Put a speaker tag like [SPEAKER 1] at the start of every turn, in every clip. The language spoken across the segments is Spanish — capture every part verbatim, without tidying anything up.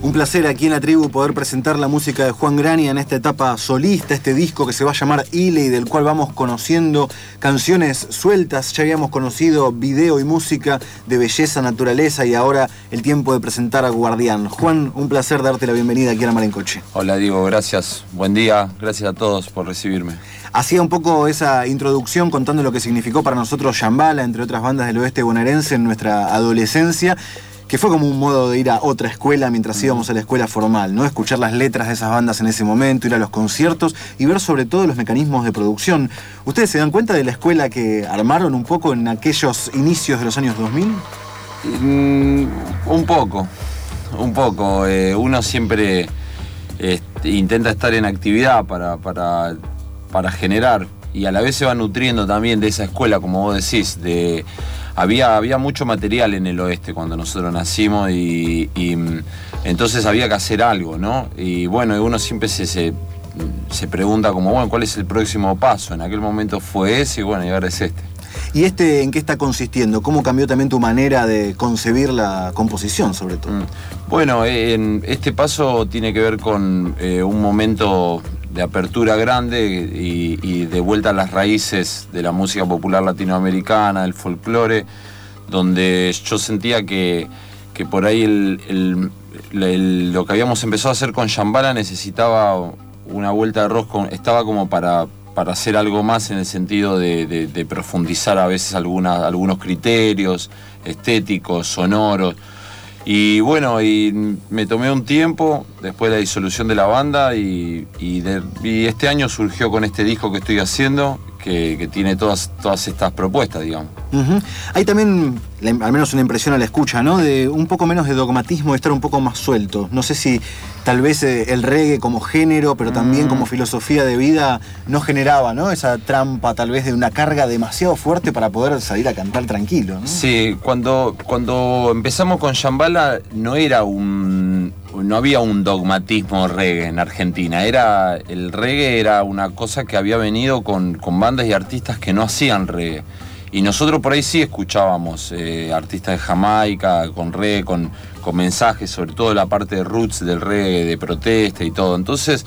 [SPEAKER 1] Un placer aquí en La Tribu poder presentar la música de Juan Grania en esta etapa solista, este disco que se va a llamar Ile y del cual vamos conociendo canciones sueltas. Ya habíamos conocido video y música de belleza, naturaleza y ahora el tiempo de presentar a Guardián. Juan, un placer darte la bienvenida aquí a La Mar en Coche.
[SPEAKER 2] Hola Diego, gracias. Buen día, gracias a todos por recibirme.
[SPEAKER 1] Hacía un poco esa introducción contando lo que significó para nosotros Shambhala, entre otras bandas del oeste bonaerense en nuestra adolescencia, que fue como un modo de ir a otra escuela mientras íbamos a la escuela formal, ¿no? Escuchar las letras de esas bandas en ese momento, ir a los conciertos y ver sobre todo los mecanismos de producción. ¿Ustedes se dan cuenta de la escuela que armaron un poco en aquellos inicios de los años dos mil?
[SPEAKER 2] Mm, un poco, un poco. Eh, uno siempre eh, intenta estar en actividad para, para, para generar y a la vez se va nutriendo también de esa escuela, como vos decís, de... Había, había mucho material en el oeste cuando nosotros nacimos y, y entonces había que hacer algo, ¿no? Y bueno, uno siempre se, se, se pregunta como, bueno, ¿cuál es el próximo paso? En aquel momento fue ese y bueno, y ahora es este.
[SPEAKER 1] ¿Y este en qué está consistiendo? ¿Cómo cambió también tu manera de concebir la composición, sobre todo?
[SPEAKER 2] Bueno, en este paso tiene que ver con eh, un momento de apertura grande y, y de vuelta a las raíces de la música popular latinoamericana, el folclore, donde yo sentía que, que por ahí el, el, el, lo que habíamos empezado a hacer con Shambhala necesitaba una vuelta de rosca, estaba como para, para hacer algo más en el sentido de, de, de profundizar a veces alguna, algunos criterios estéticos, sonoros. Y bueno, y me tomé un tiempo después de la disolución de la banda y, y, de, y este año surgió con este disco que estoy haciendo, que, que tiene todas, todas estas propuestas, digamos.
[SPEAKER 1] Uh-huh. Hay también, al menos una impresión a la escucha, ¿no? De un poco menos de dogmatismo, de estar un poco más suelto. No sé si tal vez eh, el reggae como género, pero también mm. como filosofía de vida, no generaba, ¿no? Esa trampa tal vez de una carga demasiado fuerte para poder salir a cantar tranquilo, ¿no?
[SPEAKER 2] Sí, cuando, cuando empezamos con Shambhala no era un... no había un dogmatismo reggae en Argentina. Era, el reggae era una cosa que había venido con, con bandas y artistas que no hacían reggae. Y nosotros por ahí sí escuchábamos eh, artistas de Jamaica, con reggae, con, con mensajes, sobre todo la parte de roots del reggae, de protesta y todo. Entonces,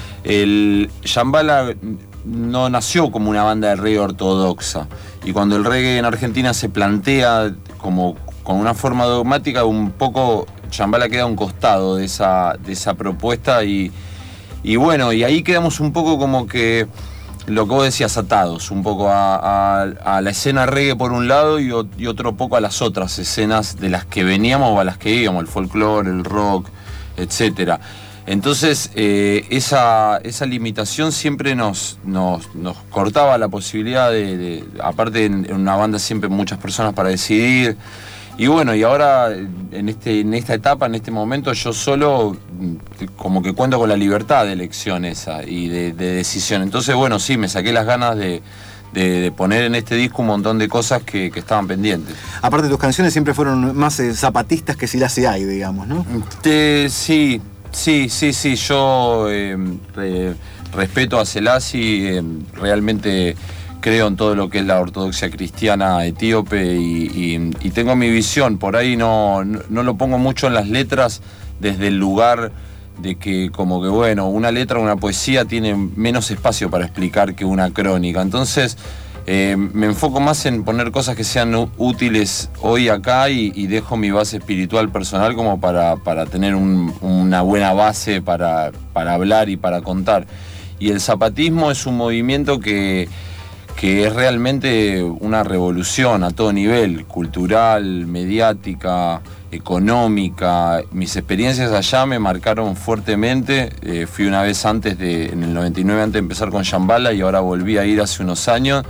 [SPEAKER 2] el Shambhala no nació como una banda de reggae ortodoxa. Y cuando el reggae en Argentina se plantea como con una forma dogmática, un poco Shambhala queda a un costado de esa, de esa propuesta y, y bueno, y ahí quedamos un poco como que, lo que vos decías, atados, un poco a, a, a la escena reggae por un lado y, y otro poco a las otras escenas de las que veníamos o a las que íbamos, el folclore, el rock, etcétera. Entonces, eh, esa, esa limitación siempre nos, nos, nos cortaba la posibilidad de, de aparte en, en una banda siempre muchas personas para decidir. Y bueno, y ahora en, este, en esta etapa, en este momento, yo solo como que cuento con la libertad de elección esa y de, de decisión. Entonces, bueno, sí, me saqué las ganas de, de, de poner en este disco un montón de cosas que, que estaban pendientes.
[SPEAKER 1] Aparte, tus canciones siempre fueron más eh, zapatistas que Selassie hay, digamos, ¿no?
[SPEAKER 2] Te, sí, sí, sí, sí. Yo eh, re, respeto a Selassie, eh, realmente... creo en todo lo que es la ortodoxia cristiana etíope y, y, y tengo mi visión. Por ahí no, no, no lo pongo mucho en las letras desde el lugar de que como que bueno, una letra, una poesía tiene menos espacio para explicar que una crónica. Entonces eh, me enfoco más en poner cosas que sean útiles hoy acá y, y dejo mi base espiritual personal como para, para tener un, una buena base para, para hablar y para contar. Y el zapatismo es un movimiento que que es realmente una revolución a todo nivel, cultural, mediática, económica. Mis experiencias allá me marcaron fuertemente. Eh, fui una vez antes de, en el noventa y nueve, antes de empezar con Shambhala, y ahora volví a ir hace unos años.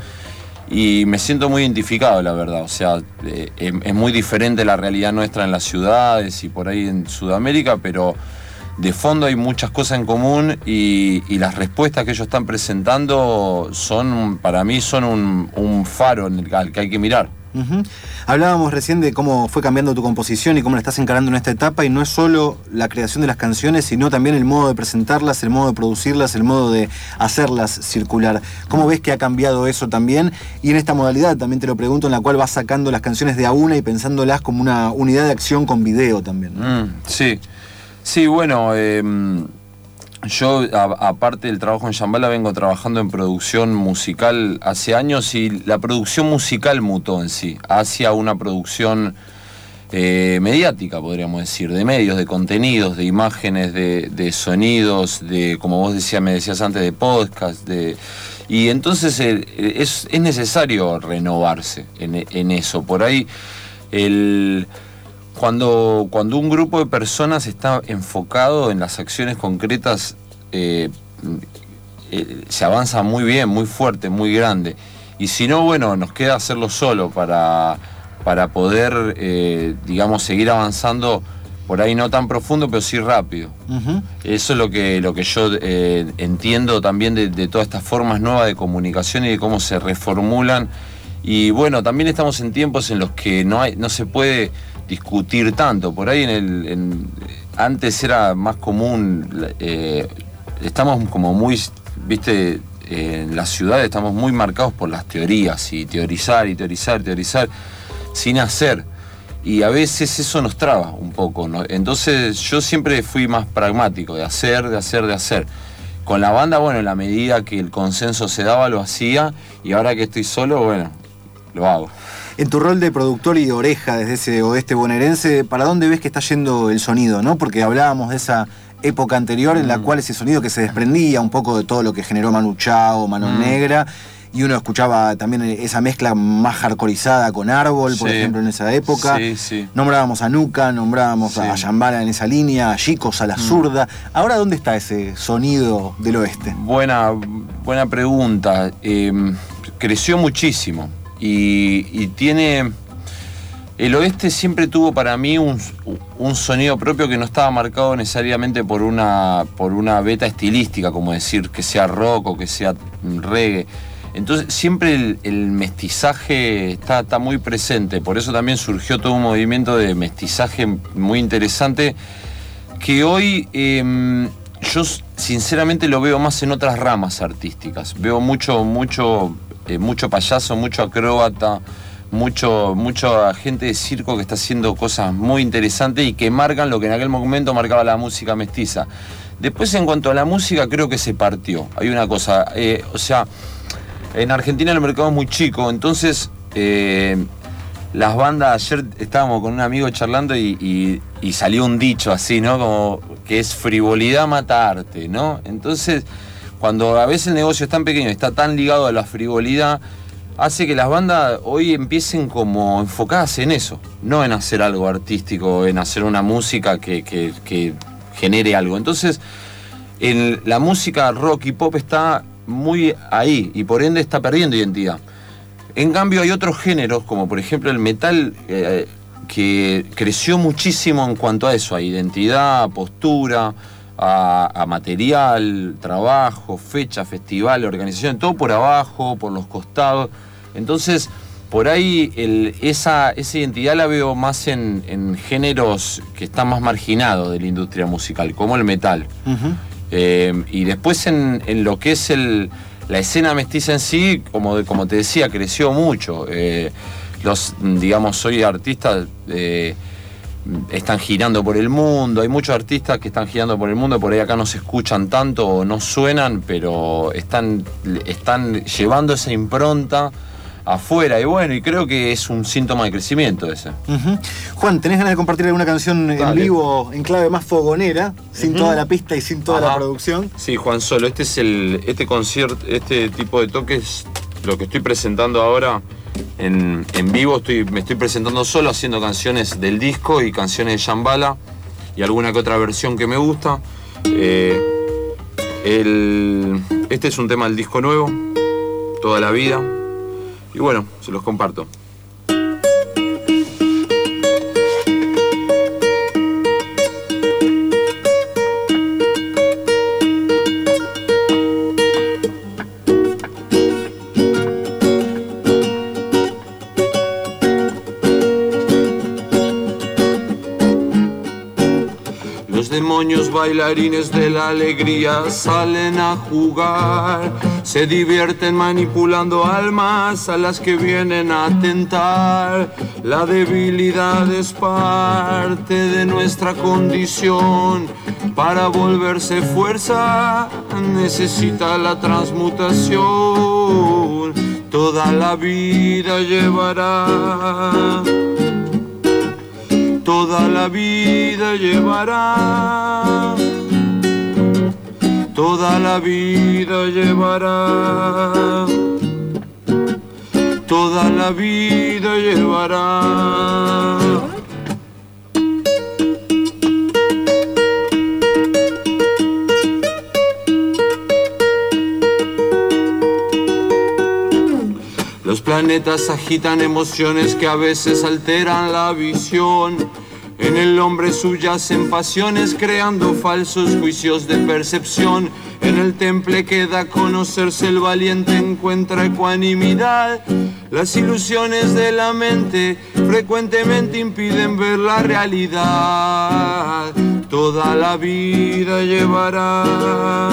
[SPEAKER 2] Y me siento muy identificado, la verdad. O sea, eh, es muy diferente la realidad nuestra en las ciudades y por ahí en Sudamérica, pero de fondo hay muchas cosas en común y, y las respuestas que ellos están presentando son, para mí, son un, un faro en el, al que hay que mirar.
[SPEAKER 1] Uh-huh. Hablábamos recién de cómo fue cambiando tu composición y cómo la estás encarando en esta etapa, y no es solo la creación de las canciones, sino también el modo de presentarlas, el modo de producirlas, el modo de hacerlas circular. ¿Cómo ves que ha cambiado eso también? Y en esta modalidad también te lo pregunto, en la cual vas sacando las canciones de a una y pensándolas como una unidad de acción con video también, ¿no?
[SPEAKER 2] Mm, sí. Sí, bueno, eh, yo a, aparte del trabajo en Shambhala vengo trabajando en producción musical hace años y la producción musical mutó en sí, hacia una producción eh, mediática, podríamos decir, de medios, de contenidos, de imágenes, de, de sonidos, de, como vos decías, me decías antes, de podcast, de... Y entonces eh, es, es necesario renovarse en, en eso. Por ahí, el, cuando, cuando un grupo de personas está enfocado en las acciones concretas, eh, eh, se avanza muy bien, muy fuerte, muy grande. Y si no, bueno, nos queda hacerlo solo para, para poder, eh, digamos, seguir avanzando. Por ahí no tan profundo, pero sí rápido. Uh-huh. Eso es lo que, lo que yo eh, entiendo también de, de todas estas formas nuevas de comunicación y de cómo se reformulan. Y bueno, también estamos en tiempos en los que no hay, no se puede discutir tanto. Por ahí en el, en, antes era más común, eh, estamos como muy, viste, eh, en las ciudades estamos muy marcados por las teorías y teorizar y teorizar, teorizar, sin hacer. Y a veces eso nos traba un poco, ¿no? Entonces yo siempre fui más pragmático, de hacer, de hacer, de hacer. Con la banda, bueno, en la medida que el consenso se daba, lo hacía. Y ahora que estoy solo, bueno, lo hago.
[SPEAKER 1] En tu rol de productor y de oreja desde ese oeste bonaerense, ¿para dónde ves que está yendo el sonido, no? Porque hablábamos de esa época anterior en la mm. cual ese sonido que se desprendía un poco de todo lo que generó Manu Chao, Mano mm. Negra... Y uno escuchaba también esa mezcla más hardcoreizada con Árbol, por sí, ejemplo, en esa época.
[SPEAKER 2] Sí, sí.
[SPEAKER 1] Nombrábamos a Nuka, nombrábamos sí. a Shambhala en esa línea, a Chicos, a La Zurda. Mm. Ahora, ¿dónde está ese sonido del oeste?
[SPEAKER 2] Buena, buena pregunta. Eh, creció muchísimo y, y tiene... El oeste siempre tuvo para mí un, un sonido propio que no estaba marcado necesariamente por una, por una beta estilística, como decir que sea rock o que sea reggae. Entonces siempre el, el mestizaje está, está muy presente, por eso también surgió todo un movimiento de mestizaje muy interesante que hoy eh, yo sinceramente lo veo más en otras ramas artísticas. Veo mucho, mucho, eh, mucho payaso, mucho acróbata, mucho, mucho gente de circo que está haciendo cosas muy interesantes y que marcan lo que en aquel momento marcaba la música mestiza. Después, en cuanto a la música, creo que se partió. Hay una cosa, eh, o sea... En Argentina el mercado es muy chico, entonces eh, las bandas, ayer estábamos con un amigo charlando y, y, y salió un dicho así, ¿no? Como que es frivolidad mata arte, ¿no? Entonces, cuando a veces el negocio es tan pequeño y está tan ligado a la frivolidad, hace que las bandas hoy empiecen como enfocadas en eso, no en hacer algo artístico, en hacer una música que, que, que genere algo. Entonces, en la música rock y pop está muy ahí y por ende está perdiendo identidad. En cambio hay otros géneros, como por ejemplo el metal, eh, que creció muchísimo en cuanto a eso, a identidad, a postura, a, a material, trabajo, fecha, festival, organización, todo por abajo, por los costados. Entonces, por ahí el, esa, esa identidad la veo más en, en géneros que están más marginados de la industria musical, como el metal. Uh-huh. Eh, y después en, en lo que es el, la escena mestiza en sí, como, de, como te decía, creció mucho. Eh, los, digamos, hoy artistas eh, están girando por el mundo, hay muchos artistas que están girando por el mundo, por ahí acá no se escuchan tanto o no suenan, pero están, están llevando esa impronta afuera, y bueno, y creo que es un síntoma de crecimiento ese.
[SPEAKER 1] Uh-huh. Juan, ¿tenés ganas de compartir alguna canción Dale. en vivo, en clave más fogonera, sin uh-huh. toda la pista y sin toda Ajá. la producción?
[SPEAKER 2] Sí, Juan Solo, este es el, este concierto, este tipo de toques, lo que estoy presentando ahora en, en vivo, estoy, me estoy presentando solo, haciendo canciones del disco y canciones de Shambhala, y alguna que otra versión que me gusta. Eh, el, este es un tema del disco nuevo, Toda la Vida. Y bueno, se los comparto. moños bailarines de la alegría salen a jugar. Se divierten manipulando almas a las que vienen a tentar. La debilidad es parte de nuestra condición. Para volverse fuerza necesita la transmutación. Toda la vida llevará, toda la vida llevará, toda la vida llevará, toda la vida llevará. Los planetas agitan emociones que a veces alteran la visión. En el hombre subyacen pasiones creando falsos juicios de percepción. En el temple que da a conocerse el valiente encuentra ecuanimidad. Las ilusiones de la mente frecuentemente impiden ver la realidad. Toda la vida llevará,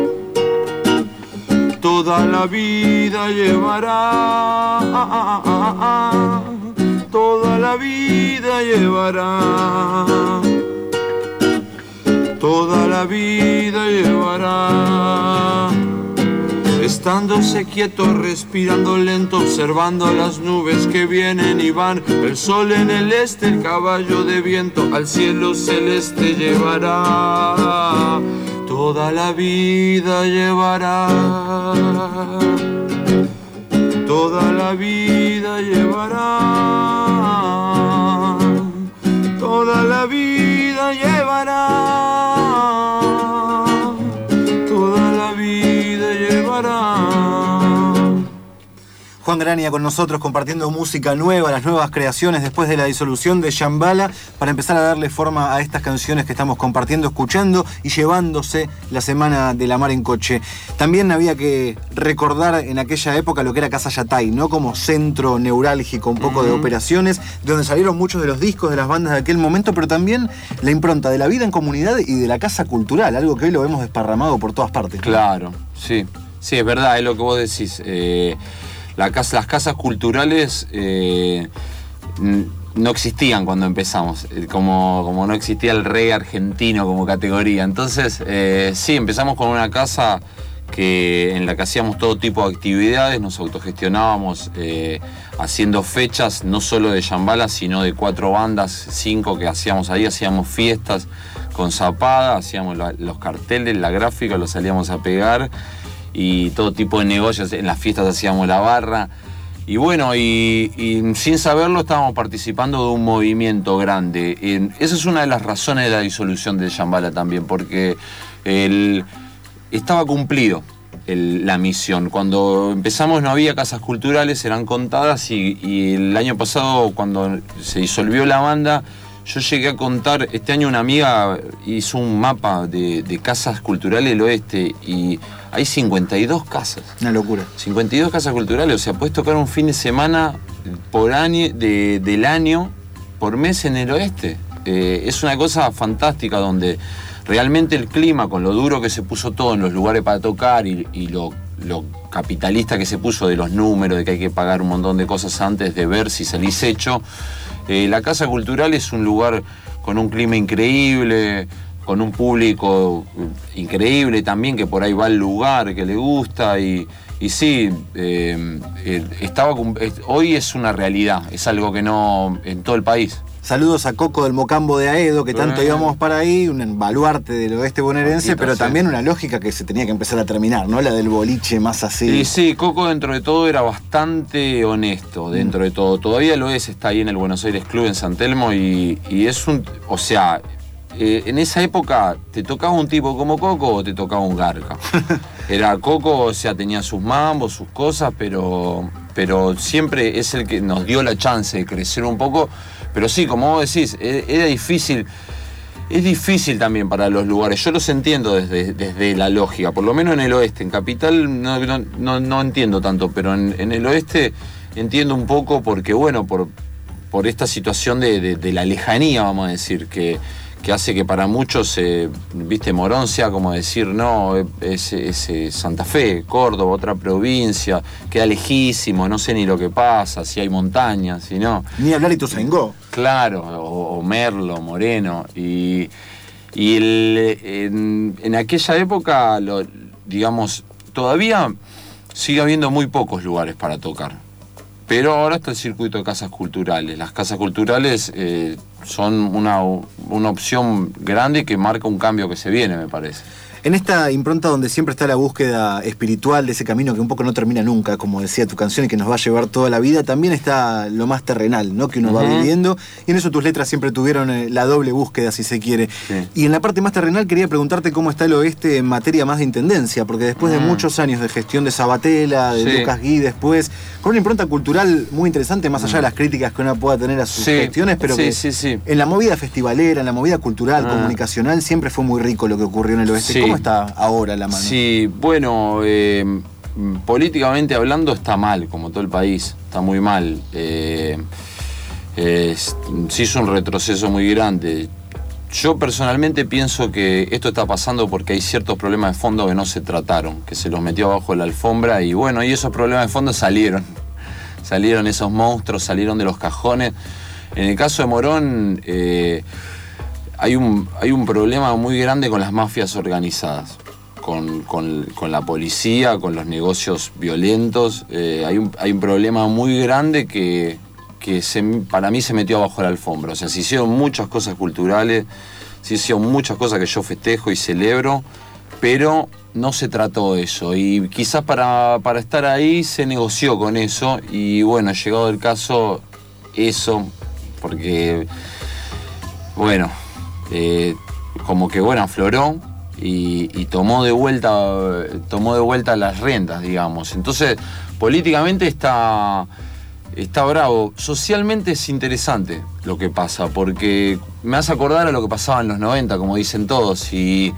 [SPEAKER 2] toda la vida llevará, toda la vida llevará, toda la vida llevará. Estándose quieto, respirando lento, observando las nubes que vienen y van. El sol en el este, el caballo de viento al cielo celeste llevará. Toda la vida llevará, toda la vida llevará, toda la vida llevará, toda la vida llevará.
[SPEAKER 1] Juan Grania con nosotros compartiendo música nueva, las nuevas creaciones después de la disolución de Shambhala, para empezar a darle forma a estas canciones que estamos compartiendo, escuchando y llevándose la Semana de la Mar en Coche. También había que recordar en aquella época lo que era Casa Yatay, ¿no? Como centro neurálgico, un poco uh-huh. de operaciones, de donde salieron muchos de los discos de las bandas de aquel momento, pero también la impronta de la vida en comunidad y de la casa cultural, algo que hoy lo vemos desparramado por todas partes.
[SPEAKER 2] Claro, sí, sí, es verdad, es lo que vos decís. Eh... La casa, las casas culturales eh, no existían cuando empezamos, como, como no existía el reggae argentino como categoría. Entonces, eh, sí, empezamos con una casa que, en la que hacíamos todo tipo de actividades, nos autogestionábamos eh, haciendo fechas, no solo de Shambhala, sino de cuatro bandas, cinco que hacíamos ahí, hacíamos fiestas con zapada, hacíamos la, los carteles, la gráfica, los salíamos a pegar. Y todo tipo de negocios, en las fiestas hacíamos la barra. Y bueno, y, y sin saberlo estábamos participando de un movimiento grande. Y esa es una de las razones de la disolución de Shambhala también, porque el, estaba cumplido el, la misión. Cuando empezamos no había casas culturales, eran contadas, y, y el año pasado, cuando se disolvió la banda, yo llegué a contar, este año una amiga hizo un mapa de, de casas culturales del oeste y hay cincuenta y dos casas.
[SPEAKER 1] Una locura.
[SPEAKER 2] cincuenta y dos casas culturales, o sea, puedes tocar un fin de semana por año, de, del año, por mes en el oeste. Eh, es una cosa fantástica donde realmente el clima, con lo duro que se puso todo en los lugares para tocar y, y lo, lo capitalista que se puso de los números, de que hay que pagar un montón de cosas antes de ver si salís hecho. Eh, la Casa Cultural es un lugar con un clima increíble, con un público increíble también, que por ahí va al lugar, que le gusta, y, y sí, eh, eh, estaba, hoy es una realidad, es algo que no, en todo el país.
[SPEAKER 1] Saludos a Coco del Mocambo de Aedo, que tanto eh. íbamos para ahí, un baluarte del oeste bonaerense, pero sí. También una lógica que se tenía que empezar a terminar, ¿no? La del boliche más así.
[SPEAKER 2] Y sí, Coco dentro de todo era bastante honesto, dentro mm. de todo. Todavía lo es, está ahí en el Buenos Aires Club en San Telmo y, y es un... O sea, eh, en esa época, ¿te tocaba un tipo como Coco o te tocaba un garca? Era Coco, o sea, tenía sus mambos, sus cosas, pero, pero siempre es el que nos dio la chance de crecer un poco. Pero sí, como vos decís, era difícil, es difícil también para los lugares. Yo los entiendo desde, desde la lógica, por lo menos en el oeste. En Capital no, no, no, no entiendo tanto, pero en, en el oeste entiendo un poco porque, bueno, por, por esta situación de, de, de la lejanía, vamos a decir, que, que hace que para muchos, eh, viste, Morón sea como decir, no, es, es, es Santa Fe, Córdoba, otra provincia, queda lejísimo, no sé ni lo que pasa, si hay montañas, si no.
[SPEAKER 1] Ni hablar Ituzaingó.
[SPEAKER 2] Claro, o, o Merlo, Moreno, y, y el, en, en aquella época, lo, digamos, todavía sigue habiendo muy pocos lugares para tocar. Pero ahora está el circuito de casas culturales. Las casas culturales eh, son una, una opción grande que marca un cambio que se viene, me parece.
[SPEAKER 1] En esta impronta donde siempre está la búsqueda espiritual de ese camino que un poco no termina nunca, como decía tu canción, y que nos va a llevar toda la vida, también está lo más terrenal, ¿no? Que uno uh-huh. va viviendo. Y en eso tus letras siempre tuvieron la doble búsqueda, si se quiere. Sí. Y en la parte más terrenal quería preguntarte cómo está el oeste en materia más de intendencia, porque después uh-huh. de muchos años de gestión de Sabatella, de sí. Lucas Gui después, con una impronta cultural muy interesante, más allá uh-huh. de las críticas que uno pueda tener a sus sí. gestiones, pero
[SPEAKER 2] sí,
[SPEAKER 1] que
[SPEAKER 2] sí, sí.
[SPEAKER 1] en la movida festivalera, en la movida cultural, uh-huh. comunicacional, siempre fue muy rico lo que ocurrió en el oeste. Sí. ¿Cómo está ahora la mano?
[SPEAKER 2] Sí, bueno, eh, políticamente hablando está mal, como todo el país, está muy mal. Eh, eh, se hizo un retroceso muy grande. Yo personalmente pienso que esto está pasando porque hay ciertos problemas de fondo que no se trataron, que se los metió abajo de la alfombra y bueno, y esos problemas de fondo salieron. Salieron esos monstruos, salieron de los cajones. En el caso de Morón, eh, hay un, hay un problema muy grande con las mafias organizadas. Con, con, con la policía, con los negocios violentos. Eh, hay, un, hay un problema muy grande que, que se, para mí se metió abajo de la alfombra. O sea, se hicieron muchas cosas culturales, se hicieron muchas cosas que yo festejo y celebro, pero no se trató de eso. Y quizás para, para estar ahí se negoció con eso y bueno, llegado el caso, eso, porque, bueno, eh, como que, bueno, afloró. Y, y tomó de vuelta tomó de vuelta las rentas, digamos. Entonces, políticamente está, está bravo. Socialmente es interesante lo que pasa, porque me hace acordar a lo que pasaba en los noventa, como dicen todos. Y,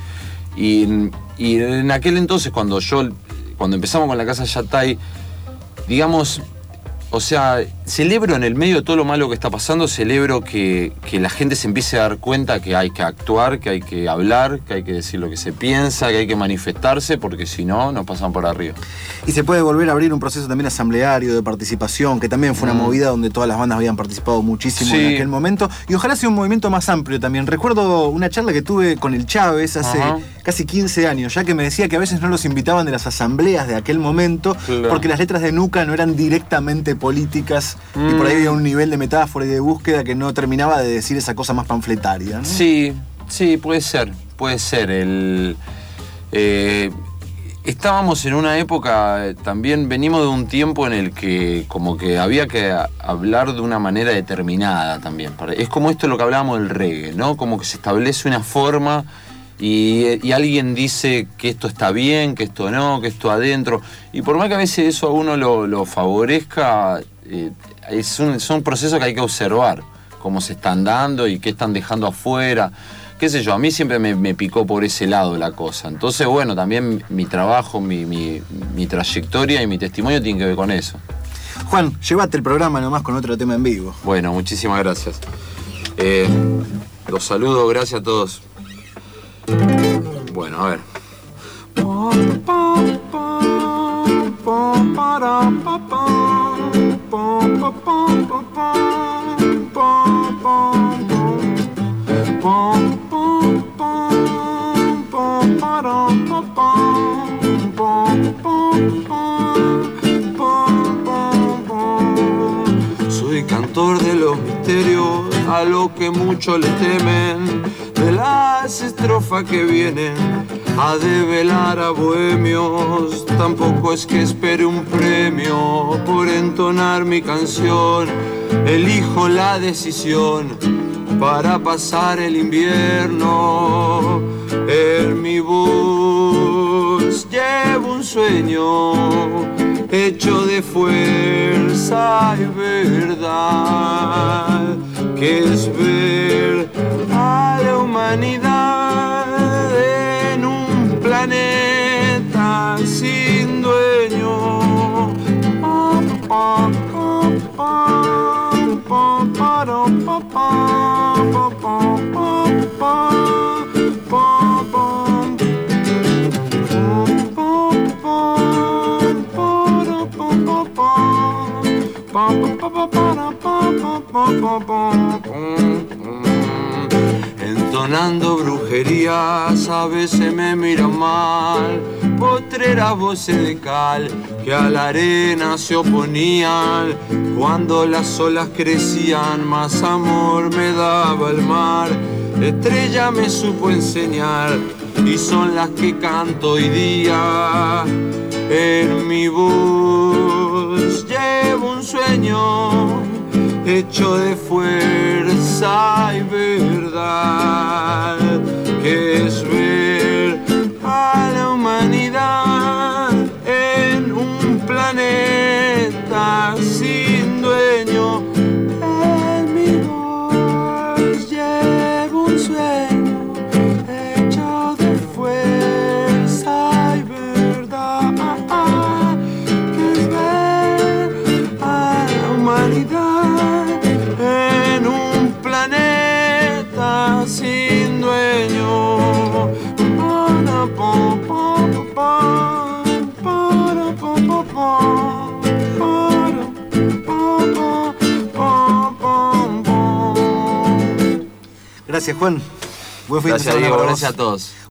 [SPEAKER 2] y, y en aquel entonces, cuando yo cuando empezamos con la Casa Yatay, digamos, o sea, celebro en el medio de todo lo malo que está pasando, celebro que, que la gente se empiece a dar cuenta que hay que actuar, que hay que hablar, que hay que decir lo que se piensa, que hay que manifestarse, porque si no, nos pasan por arriba.
[SPEAKER 1] Y se puede volver a abrir un proceso también asambleario de participación, que también fue una mm. movida donde todas las bandas habían participado muchísimo sí. en aquel momento, y ojalá sea un movimiento más amplio también. Recuerdo una charla que tuve con el Chávez hace Ajá. casi quince años, ya que me decía que a veces no los invitaban de las asambleas de aquel momento, claro. porque las letras de Nuca no eran directamente políticas mm. y por ahí había un nivel de metáfora y de búsqueda que no terminaba de decir esa cosa más panfletaria, ¿no?
[SPEAKER 2] Sí, sí, puede ser, puede ser. El, eh, estábamos en una época, también venimos de un tiempo en el que como que había que hablar de una manera determinada también. Es como esto lo que hablábamos del reggae, ¿no? Como que se establece una forma y, y alguien dice que esto está bien, que esto no, que esto adentro. Y por más que a veces eso a uno lo, lo favorezca, eh, es un, son procesos que hay que observar, cómo se están dando y qué están dejando afuera. Qué sé yo, a mí siempre me, me picó por ese lado la cosa. Entonces, bueno, también mi trabajo, mi, mi, mi trayectoria y mi testimonio tienen que ver con eso.
[SPEAKER 1] Juan, llévate el programa nomás con otro tema en vivo.
[SPEAKER 2] Bueno, muchísimas gracias. Eh, los saludo, gracias a todos. Bueno, a ver.
[SPEAKER 3] Soy cantor de los misterios, a lo que muchos le temen, de las estrofas que vienen a develar a bohemios. Tampoco es que espere un premio por entonar mi canción, elijo la decisión para pasar el invierno. En mi voz llevo un sueño hecho de fuerza y verdad, que es ver a la humanidad en un planeta sin dueño. Pa, pa, pa, pa, pa, pa, pa, pa, pa, pa, pa. Entonando brujerías, a veces me miran mal. Postreras voces de cal que a la arena se oponían. Cuando las olas crecían, más amor me daba el mar. Estrella me supo enseñar y son las que canto hoy día. En mi voz llevo un sueño hecho de fuerza y verdad, que es ver a la humanidad en un planeta sin dueño. En mi voz llevo un sueño hecho de fuerza y verdad, que es ver a la humanidad en un planeta sin dueño. Para, pa, pa, pa, para, pa, pa, pa, para, pa, pa, pa, pa.
[SPEAKER 1] Gracias, Juan. Buen fin de
[SPEAKER 2] Gracias,
[SPEAKER 1] semana
[SPEAKER 2] Diego.
[SPEAKER 1] para vos.
[SPEAKER 2] Gracias a todos.